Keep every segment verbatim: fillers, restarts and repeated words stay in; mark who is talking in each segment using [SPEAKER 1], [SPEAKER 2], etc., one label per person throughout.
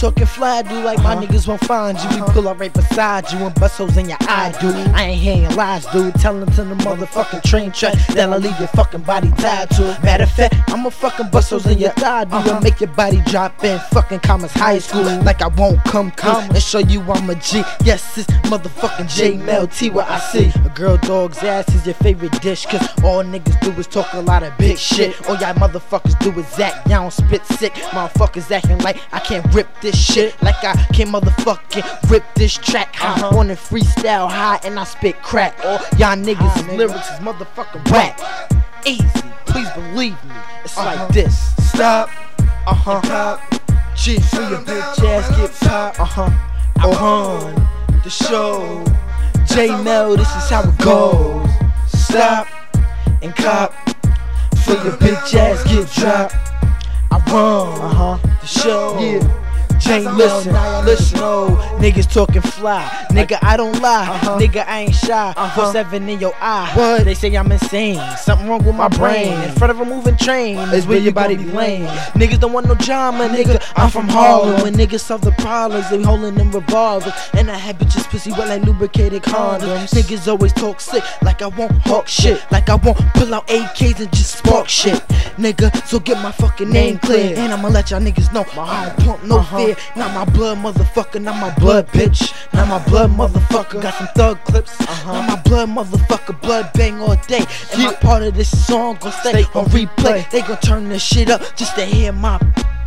[SPEAKER 1] talking fly, dude, like my niggas won't find you. We pull up right beside you and bust holes in your eye, dude. I ain't hearing lies, dude. Tellin' to the motherfucking train track that'll leave your fucking body tied to it. Matter of fact, I'ma fucking bust holes in your thigh, dude, and make your body drop in fucking Commerce High School. Like I won't come through and show you I'm a G. Yes, it's motherfucking J Mel T where I see a girl dog's ass is your favorite dish, cause all niggas do is talk a lot of big shit. All y'all motherfuckers do is act, y'all don't spit sick. Motherfuckers acting like I can't rip this shit, like I can't motherfucking rip this track. I want to freestyle high and I spit crack. All y'all niggas' lyrics is motherfucking whack. Easy, please believe me, it's like this. Stop, uh-huh, pop, G, for your bitch ass get pop, uh-huh, uh-huh, the show, J Mel, this is how it goes. Stop and cop, for your bitch ass get dropped. I run, uh-huh, the show, yeah. J Mel, listen, listen, no, niggas talking fly, nigga I don't lie, uh-huh. Nigga I ain't shy, uh-huh. four seven in your eye, what? They say I'm insane, something wrong with my brain, in front of a moving train, is where your body be laying. Niggas don't want no drama, nigga, I'm from Harlem. When niggas solve the problems, they holding them revolvers, and I have bitches pussy wet like lubricated condoms. Niggas always talk sick, like I won't hawk shit, like I won't pull out A Ks and just spark shit, nigga, so get my fucking name clear, and I'ma let y'all niggas know I don't pump no uh-huh. fear. Not my blood, motherfucker, not my blood, bitch. Not my blood, motherfucker. Got some thug clips. Uh-huh. Not my blood, motherfucker. Blood bang all day. And yeah. My part of this song gon' stay on replay. They gon' turn this shit up just to hear my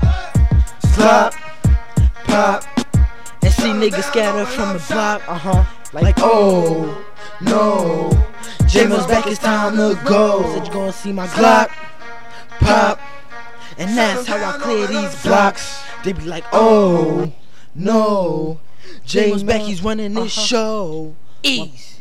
[SPEAKER 1] slop, pop, and see niggas scatter from the block. Uh huh. Like, like oh no, J Mel's back. It's time to go. Said you gon' see my Glock, pop, and that's how I clear these blocks. They be like, oh, no, J Mel's back, he's running this show. Ease.